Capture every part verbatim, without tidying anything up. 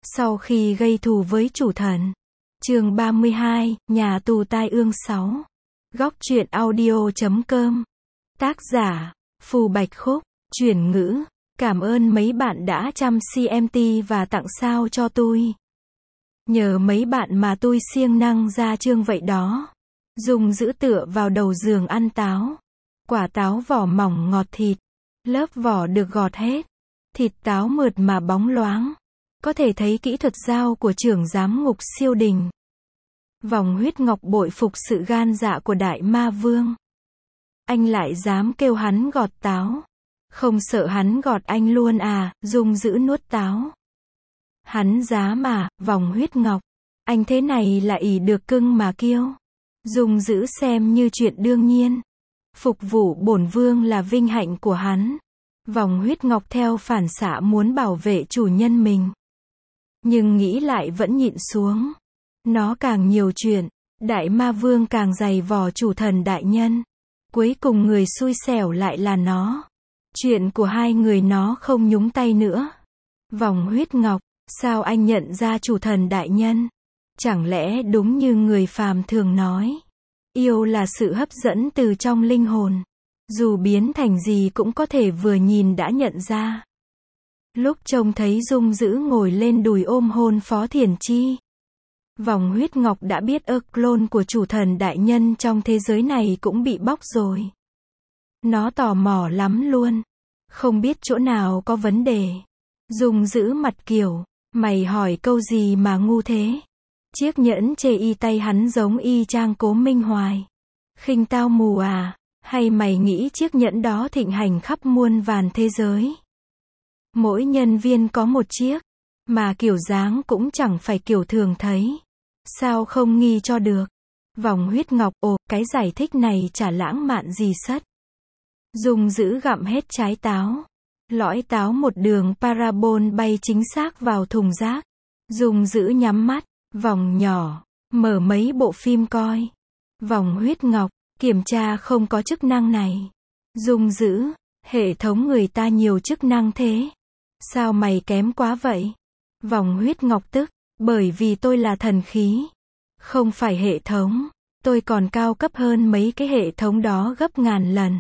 Sau khi gây thù với chủ thần. Chương ba mươi hai, nhà tù tai ương sáu. Góc truyện audio chấm com. Tác giả, Phù Bạch Khúc. Chuyển ngữ. Cảm ơn mấy bạn đã chăm xê em tê và tặng sao cho tôi. Nhờ mấy bạn mà tôi siêng năng ra chương vậy đó. Dùng giữ tựa vào đầu giường ăn táo. Quả táo vỏ mỏng ngọt thịt. Lớp vỏ được gọt hết. Thịt táo mượt mà bóng loáng. Có thể thấy kỹ thuật dao của trưởng giám ngục siêu đình. Vòng huyết ngọc bội phục sự gan dạ của đại ma vương. Anh lại dám kêu hắn gọt táo. Không sợ hắn gọt anh luôn à, Dung giữ nuốt táo. Hắn dám à, vòng huyết ngọc. Anh thế này là ỷ được cưng mà kiêu. Dung giữ xem như chuyện đương nhiên. Phục vụ bổn vương là vinh hạnh của hắn. Vòng huyết ngọc theo phản xạ muốn bảo vệ chủ nhân mình. Nhưng nghĩ lại vẫn nhịn xuống. Nó càng nhiều chuyện, đại ma vương càng dày vò chủ thần đại nhân. Cuối cùng người xui xẻo lại là nó. Chuyện của hai người nó không nhúng tay nữa. Vòng huyết ngọc, sao anh nhận ra chủ thần đại nhân? Chẳng lẽ đúng như người phàm thường nói, yêu là sự hấp dẫn từ trong linh hồn. Dù biến thành gì cũng có thể vừa nhìn đã nhận ra. Lúc trông thấy Dung giữ ngồi lên đùi ôm hôn Phó Thiền Chi. Vòng huyết ngọc đã biết ơ clone của chủ thần đại nhân trong thế giới này cũng bị bóc rồi. Nó tò mò lắm luôn. Không biết chỗ nào có vấn đề. Dung giữ mặt kiểu, mày hỏi câu gì mà ngu thế? Chiếc nhẫn chê y tay hắn giống y chang Cố Minh Hoài. Khinh tao mù à? Hay mày nghĩ chiếc nhẫn đó thịnh hành khắp muôn vàn thế giới? Mỗi nhân viên có một chiếc, mà kiểu dáng cũng chẳng phải kiểu thường thấy. Sao không nghi cho được? Vòng huyết ngọc, ồ, cái giải thích này chả lãng mạn gì sất. Dung giữ gặm hết trái táo. Lõi táo một đường parabol bay chính xác vào thùng rác. Dung giữ nhắm mắt, vòng nhỏ, mở mấy bộ phim coi. Vòng huyết ngọc, kiểm tra không có chức năng này. Dung giữ, hệ thống người ta nhiều chức năng thế. Sao mày kém quá vậy? Vòng huyết ngọc tức, bởi vì tôi là thần khí. Không phải hệ thống, tôi còn cao cấp hơn mấy cái hệ thống đó gấp ngàn lần.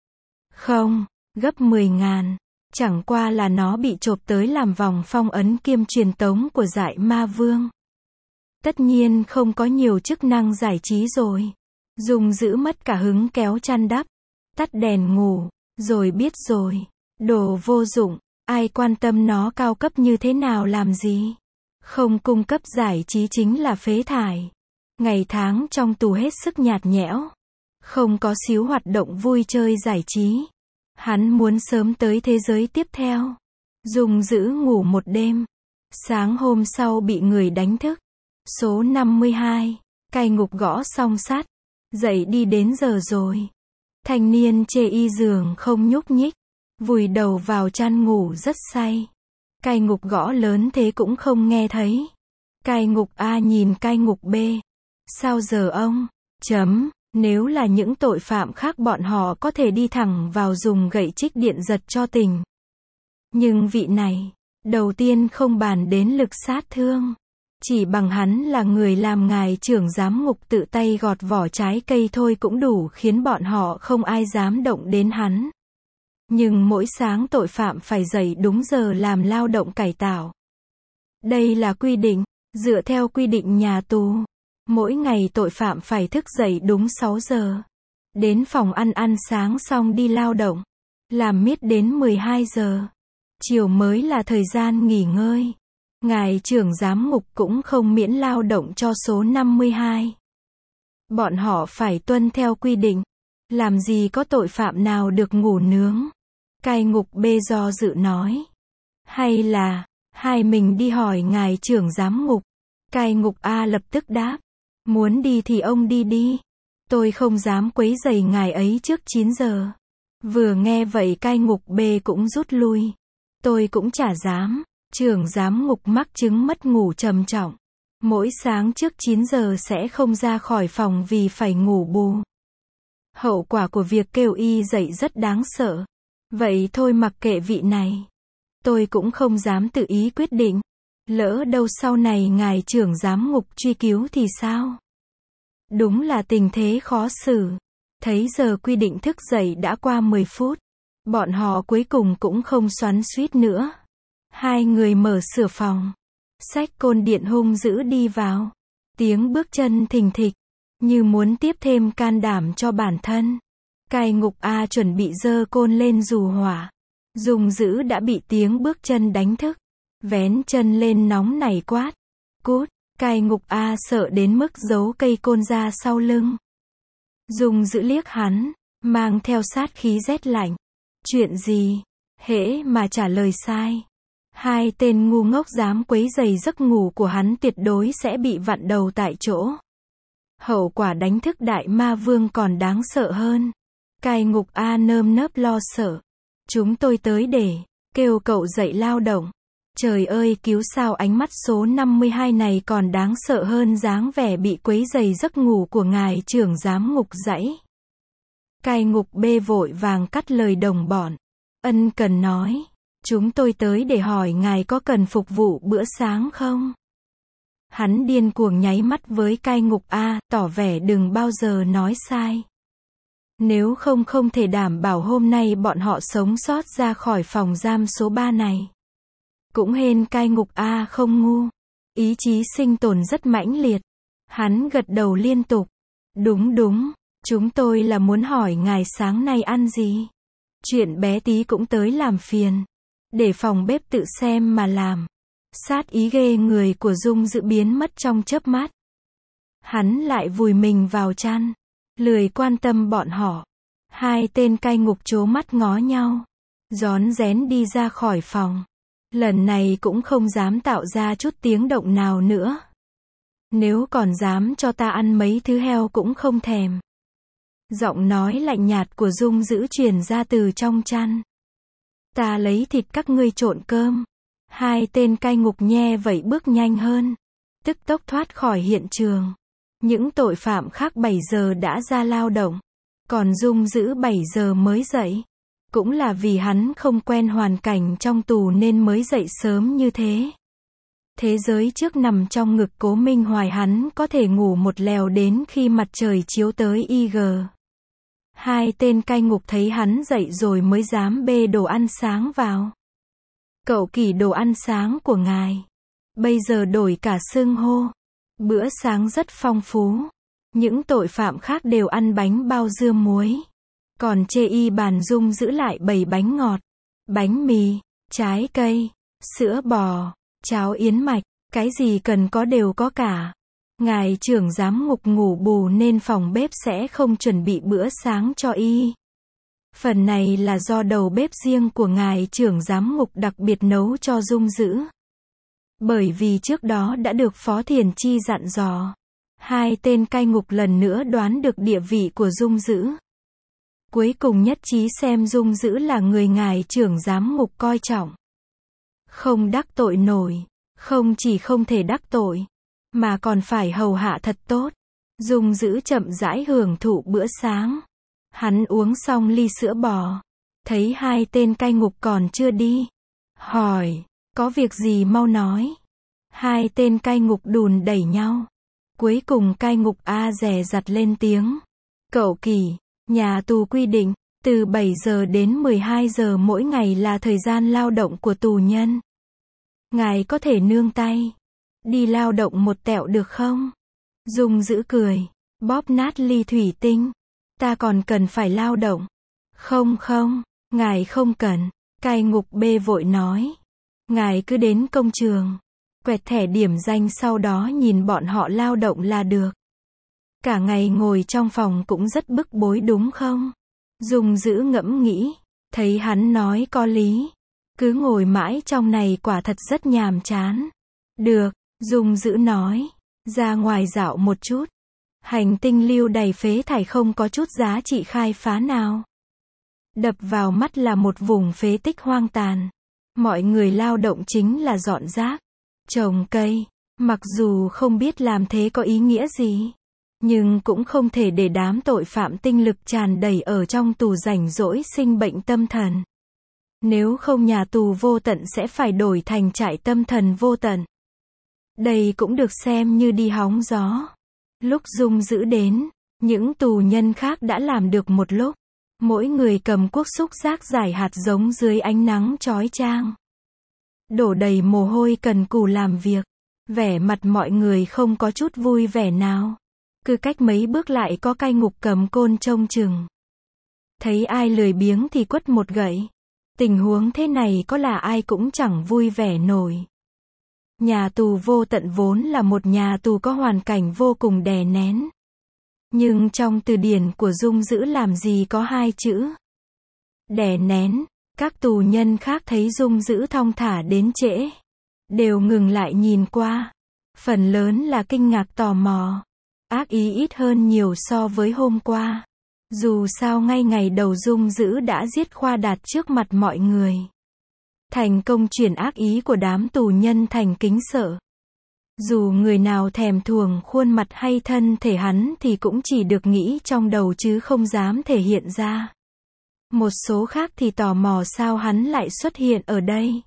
Không, gấp mười ngàn. Chẳng qua là nó bị chộp tới làm vòng phong ấn kiêm truyền tống của dại ma vương. Tất nhiên không có nhiều chức năng giải trí rồi. Dung giữ mất cả hứng kéo chăn đắp. Tắt đèn ngủ, rồi biết rồi. Đồ vô dụng, ai quan tâm nó cao cấp như thế nào làm gì. Không cung cấp giải trí chính là phế thải. Ngày tháng trong tù hết sức nhạt nhẽo. Không có xíu hoạt động vui chơi giải trí. Hắn muốn sớm tới thế giới tiếp theo. Dung giữ ngủ một đêm. Sáng hôm sau bị người đánh thức. Số năm mươi hai. Cai ngục gõ song sắt. Dậy đi đến giờ rồi. Thanh niên chê y giường không nhúc nhích. Vùi đầu vào chăn ngủ rất say. Cai ngục gõ lớn thế cũng không nghe thấy. Cai ngục A nhìn cai ngục B. Sao giờ ông? Chấm. Nếu là những tội phạm khác bọn họ có thể đi thẳng vào dùng gậy trích điện giật cho tỉnh. Nhưng vị này, đầu tiên không bàn đến lực sát thương. Chỉ bằng hắn là người làm ngài trưởng giám ngục tự tay gọt vỏ trái cây thôi cũng đủ khiến bọn họ không ai dám động đến hắn. Nhưng mỗi sáng tội phạm phải dậy đúng giờ làm lao động cải tạo. Đây là quy định, dựa theo quy định nhà tù. Mỗi ngày tội phạm phải thức dậy đúng sáu giờ. Đến phòng ăn ăn sáng xong đi lao động. Làm miết đến mười hai giờ. Chiều mới là thời gian nghỉ ngơi. Ngài trưởng giám ngục cũng không miễn lao động cho số năm mươi hai. Bọn họ phải tuân theo quy định. Làm gì có tội phạm nào được ngủ nướng. Cai ngục B do dự nói. Hay là, hai mình đi hỏi ngài trưởng giám ngục. Cai ngục A lập tức đáp. Muốn đi thì ông đi đi. Tôi không dám quấy rầy ngài ấy trước chín giờ. Vừa nghe vậy cai ngục B cũng rút lui. Tôi cũng chả dám. Trưởng giám ngục mắc chứng mất ngủ trầm trọng. Mỗi sáng trước chín giờ sẽ không ra khỏi phòng vì phải ngủ bù. Hậu quả của việc kêu y dậy rất đáng sợ. Vậy thôi mặc kệ vị này. Tôi cũng không dám tự ý quyết định. Lỡ đâu sau này ngài trưởng giám ngục truy cứu thì sao? Đúng là tình thế khó xử. Thấy giờ quy định thức dậy đã qua mười phút. Bọn họ cuối cùng cũng không xoắn xuýt nữa. Hai người mở sửa phòng. Xách côn điện hung dữ đi vào. Tiếng bước chân thình thịch. Như muốn tiếp thêm can đảm cho bản thân. Cai ngục A chuẩn bị giơ côn lên dù hỏa. Dung dữ đã bị tiếng bước chân đánh thức. Vén chân lên nóng nảy quát. Cút. Cai ngục A sợ đến mức giấu cây côn ra sau lưng. Dung dữ liếc hắn. Mang theo sát khí rét lạnh. Chuyện gì? Hễ mà trả lời sai. Hai tên ngu ngốc dám quấy rầy giấc ngủ của hắn tuyệt đối sẽ bị vặn đầu tại chỗ. Hậu quả đánh thức đại ma vương còn đáng sợ hơn. Cai ngục A nơm nớp lo sợ. Chúng tôi tới để kêu cậu dậy lao động. Trời ơi, cứu sao ánh mắt số năm mươi hai này còn đáng sợ hơn dáng vẻ bị quấy rầy giấc ngủ của ngài trưởng giám ngục dãy. Cai ngục B vội vàng cắt lời đồng bọn. Ân cần nói. Chúng tôi tới để hỏi ngài có cần phục vụ bữa sáng không? Hắn điên cuồng nháy mắt với cai ngục A, tỏ vẻ đừng bao giờ nói sai. Nếu không không thể đảm bảo hôm nay bọn họ sống sót ra khỏi phòng giam số ba này. Cũng hên cai ngục A không ngu. Ý chí sinh tồn rất mãnh liệt. Hắn gật đầu liên tục. Đúng đúng, chúng tôi là muốn hỏi ngài sáng nay ăn gì? Chuyện bé tí cũng tới làm phiền. Để phòng bếp tự xem mà làm. Sát ý ghê người của Dung Dữ biến mất trong chớp mắt. Hắn lại vùi mình vào chăn. Lười quan tâm bọn họ. Hai tên cai ngục trố mắt ngó nhau. Rón rén đi ra khỏi phòng. Lần này cũng không dám tạo ra chút tiếng động nào nữa. Nếu còn dám cho ta ăn mấy thứ heo cũng không thèm. Giọng nói lạnh nhạt của Dung Dữ truyền ra từ trong chăn. Ta lấy thịt các ngươi trộn cơm. Hai tên cai ngục nhe vẩy bước nhanh hơn. Tức tốc thoát khỏi hiện trường. Những tội phạm khác bảy giờ đã ra lao động. Còn Dung Dữ bảy giờ mới dậy. Cũng là vì hắn không quen hoàn cảnh trong tù nên mới dậy sớm như thế. Thế giới trước nằm trong ngực Cố Minh Hoài, hắn có thể ngủ một lèo đến khi mặt trời chiếu tới i giê. Hai tên cai ngục thấy hắn dậy rồi mới dám bê đồ ăn sáng vào. Cậu Kỳ, đồ ăn sáng của ngài. Bây giờ đổi cả xưng hô. Bữa sáng rất phong phú. Những tội phạm khác đều ăn bánh bao dưa muối. Còn chê y bàn Dung giữ lại bầy bánh ngọt, bánh mì, trái cây, sữa bò, cháo yến mạch, cái gì cần có đều có cả. Ngài trưởng giám ngục ngủ bù nên phòng bếp sẽ không chuẩn bị bữa sáng cho y. Phần này là do đầu bếp riêng của ngài trưởng giám ngục đặc biệt nấu cho Dung giữ. Bởi vì trước đó đã được Phó Thiền Chi dặn dò. Hai tên cai ngục lần nữa đoán được địa vị của Dung giữ. Cuối cùng nhất trí xem Dung giữ là người ngài trưởng giám ngục coi trọng. Không đắc tội nổi. Không chỉ không thể đắc tội, mà còn phải hầu hạ thật tốt. Dung giữ chậm rãi hưởng thụ bữa sáng. Hắn uống xong ly sữa bò. Thấy hai tên cai ngục còn chưa đi. Hỏi, có việc gì mau nói. Hai tên cai ngục đùn đẩy nhau. Cuối cùng cai ngục A dè dặt lên tiếng. Cậu Kỳ, nhà tù quy định, từ bảy giờ đến mười hai giờ mỗi ngày là thời gian lao động của tù nhân. Ngài có thể nương tay. Đi lao động một tẹo được không? Dung giữ cười. Bóp nát ly thủy tinh. Ta còn cần phải lao động. Không không, ngài không cần. Cai ngục B vội nói. Ngài cứ đến công trường. Quẹt thẻ điểm danh sau đó nhìn bọn họ lao động là được. Cả ngày ngồi trong phòng cũng rất bức bối đúng không? Dung giữ ngẫm nghĩ. Thấy hắn nói có lý. Cứ ngồi mãi trong này quả thật rất nhàm chán. Được, Dung giữ nói. Ra ngoài dạo một chút. Hành tinh lưu đầy phế thải không có chút giá trị khai phá nào. Đập vào mắt là một vùng phế tích hoang tàn. Mọi người lao động chính là dọn rác, trồng cây. Mặc dù không biết làm thế có ý nghĩa gì, nhưng cũng không thể để đám tội phạm tinh lực tràn đầy ở trong tù rảnh rỗi sinh bệnh tâm thần. Nếu không nhà tù vô tận sẽ phải đổi thành trại tâm thần vô tận. Đây cũng được xem như đi hóng gió. Lúc Dung Dữ đến, những tù nhân khác đã làm được một lúc. Mỗi người cầm cuốc xúc rác rải hạt giống dưới ánh nắng chói chang. Đổ đầy mồ hôi cần cù làm việc. Vẻ mặt mọi người không có chút vui vẻ nào. Cứ cách mấy bước lại có cai ngục cầm côn trông chừng. Thấy ai lười biếng thì quất một gậy. Tình huống thế này có là ai cũng chẳng vui vẻ nổi. Nhà tù Vô Tận vốn là một nhà tù có hoàn cảnh vô cùng đè nén. Nhưng trong từ điển của Dung Dữ làm gì có hai chữ đè nén. Các tù nhân khác thấy Dung Dữ thong thả đến trễ, đều ngừng lại nhìn qua. Phần lớn là kinh ngạc tò mò. Ác ý ít hơn nhiều so với hôm qua. Dù sao ngay ngày đầu Dung Dữ đã giết Khoa Đạt trước mặt mọi người. Thành công chuyển ác ý của đám tù nhân thành kính sợ. Dù người nào thèm thuồng khuôn mặt hay thân thể hắn thì cũng chỉ được nghĩ trong đầu chứ không dám thể hiện ra. Một số khác thì tò mò sao hắn lại xuất hiện ở đây.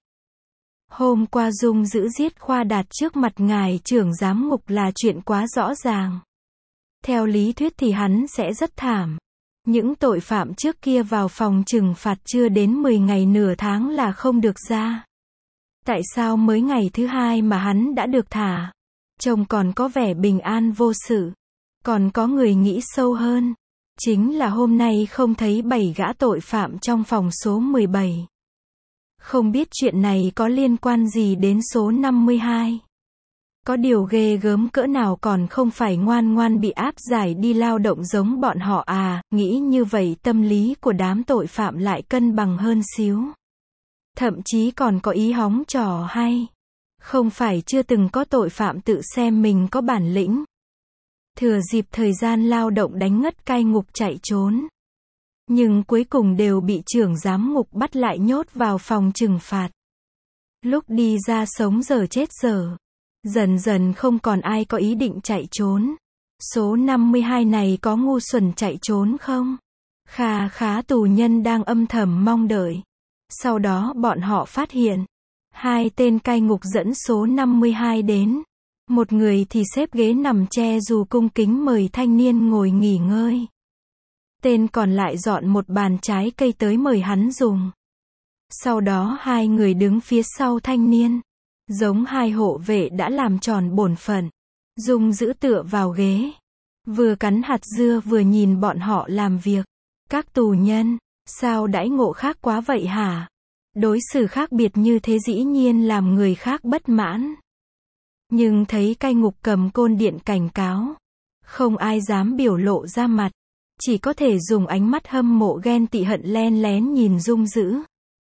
Hôm qua Dung Dữ giết Khoa Đạt trước mặt ngài trưởng giám ngục là chuyện quá rõ ràng. Theo lý thuyết thì hắn sẽ rất thảm. Những tội phạm trước kia vào phòng trừng phạt chưa đến mười ngày nửa tháng là không được ra. Tại sao mới ngày thứ hai mà hắn đã được thả? Trông còn có vẻ bình an vô sự. Còn có người nghĩ sâu hơn. Chính là hôm nay không thấy bảy gã tội phạm trong phòng số mười bảy. Không biết chuyện này có liên quan gì đến số năm mươi hai. Có điều ghê gớm cỡ nào còn không phải ngoan ngoan bị áp giải đi lao động giống bọn họ à, nghĩ như vậy tâm lý của đám tội phạm lại cân bằng hơn xíu. Thậm chí còn có ý hóng trò hay. Không phải chưa từng có tội phạm tự xem mình có bản lĩnh. Thừa dịp thời gian lao động đánh ngất cai ngục chạy trốn. Nhưng cuối cùng đều bị trưởng giám ngục bắt lại nhốt vào phòng trừng phạt. Lúc đi ra sống dở chết dở. Dần dần không còn ai có ý định chạy trốn. Số năm mươi hai này có ngu xuẩn chạy trốn không? Khá khá tù nhân đang âm thầm mong đợi. Sau đó bọn họ phát hiện. Hai tên cai ngục dẫn số năm mươi hai đến. Một người thì xếp ghế nằm che dù cung kính mời thanh niên ngồi nghỉ ngơi. Tên còn lại dọn một bàn trái cây tới mời hắn dùng. Sau đó hai người đứng phía sau thanh niên. Giống hai hộ vệ đã làm tròn bổn phận. Dung Dữ tựa vào ghế. Vừa cắn hạt dưa vừa nhìn bọn họ làm việc. Các tù nhân, sao đãi ngộ khác quá vậy hả? Đối xử khác biệt như thế dĩ nhiên làm người khác bất mãn. Nhưng thấy cai ngục cầm côn điện cảnh cáo. Không ai dám biểu lộ ra mặt. Chỉ có thể dùng ánh mắt hâm mộ ghen tị hận len lén nhìn Dung Dữ.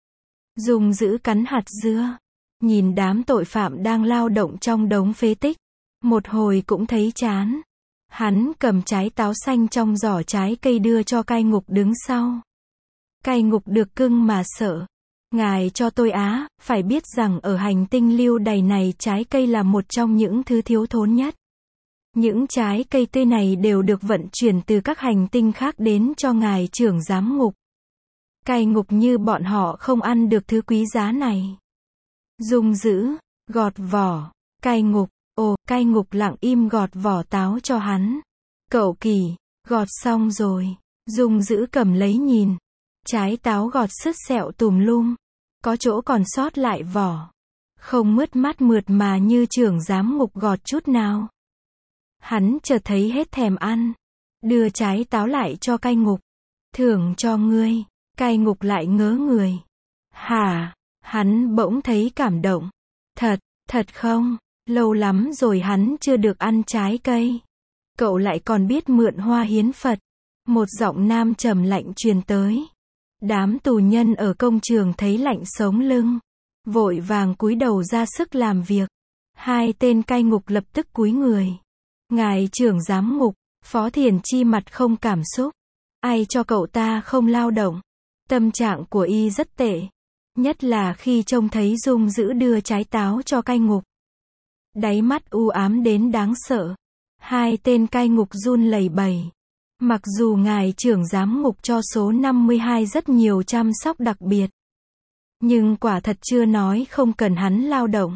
Dung Dữ cắn hạt dưa. Nhìn đám tội phạm đang lao động trong đống phế tích. Một hồi cũng thấy chán. Hắn cầm trái táo xanh trong giỏ trái cây đưa cho cai ngục đứng sau. Cai ngục được cưng mà sợ. Ngài cho tôi á, phải biết rằng ở hành tinh lưu đày này trái cây là một trong những thứ thiếu thốn nhất. Những trái cây tươi này đều được vận chuyển từ các hành tinh khác đến cho ngài trưởng giám ngục. Cai ngục như bọn họ không ăn được thứ quý giá này. Dung Dữ, gọt vỏ. Cai ngục, ồ, cai ngục lặng im gọt vỏ táo cho hắn. Cậu Kỳ, gọt xong rồi. Dung Dữ cầm lấy nhìn. Trái táo gọt sứt sẹo tùm lum. Có chỗ còn sót lại vỏ. Không mướt mát mượt mà như trưởng giám ngục gọt chút nào. Hắn chợt thấy hết thèm ăn. Đưa trái táo lại cho cai ngục. Thưởng cho ngươi. Cai ngục lại ngớ người. Hả? Hắn bỗng thấy cảm động. Thật, thật không? Lâu lắm rồi hắn chưa được ăn trái cây. Cậu lại còn biết mượn hoa hiến Phật. Một giọng nam trầm lạnh truyền tới. Đám tù nhân ở công trường thấy lạnh sống lưng. Vội vàng cúi đầu ra sức làm việc. Hai tên cai ngục lập tức cúi người. Ngài trưởng giám ngục, Phó Thiền Chi mặt không cảm xúc. Ai cho cậu ta không lao động? Tâm trạng của y rất tệ. Nhất là khi trông thấy Dung Dữ đưa trái táo cho cai ngục. Đáy mắt u ám đến đáng sợ. Hai tên cai ngục run lẩy bẩy. Mặc dù ngài trưởng giám ngục cho số năm mươi hai rất nhiều chăm sóc đặc biệt. Nhưng quả thật chưa nói không cần hắn lao động.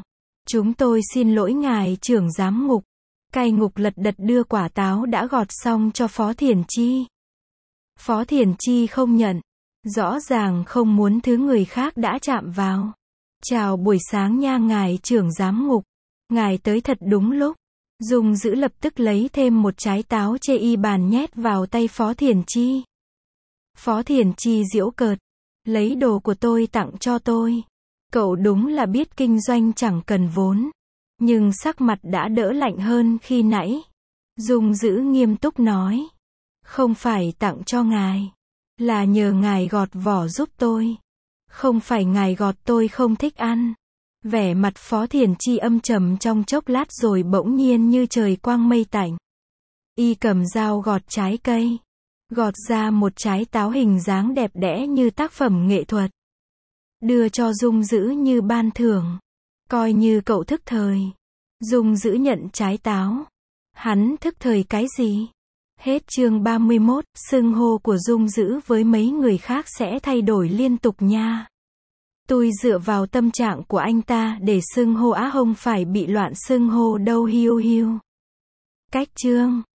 Chúng tôi xin lỗi ngài trưởng giám ngục. Cai ngục lật đật đưa quả táo đã gọt xong cho Phó Thiển Chi. Phó Thiển Chi không nhận. Rõ ràng không muốn thứ người khác đã chạm vào. Chào buổi sáng nha ngài trưởng giám ngục. Ngài tới thật đúng lúc. Dung Dữ lập tức lấy thêm một trái táo chê y bàn nhét vào tay Phó Thiển Chi. Phó Thiển Chi giễu cợt. Lấy đồ của tôi tặng cho tôi. Cậu đúng là biết kinh doanh chẳng cần vốn. Nhưng sắc mặt đã đỡ lạnh hơn khi nãy. Dung Dữ nghiêm túc nói. Không phải tặng cho ngài. Là nhờ ngài gọt vỏ giúp tôi. Không phải ngài gọt tôi không thích ăn. Vẻ mặt Phó Thiển Chi âm trầm trong chốc lát rồi bỗng nhiên như trời quang mây tạnh. Y cầm dao gọt trái cây. Gọt ra một trái táo hình dáng đẹp đẽ như tác phẩm nghệ thuật. Đưa cho Dung Dữ như ban thưởng. Coi như cậu thức thời. Dung Dữ nhận trái táo. Hắn thức thời cái gì? Hết chương ba mươi mốt, xưng hô của Dung Dữ với mấy người khác sẽ thay đổi liên tục nha. Tôi dựa vào tâm trạng của anh ta để xưng hô Á Hồng phải bị loạn xưng hô đâu hiu hiu. Cách chương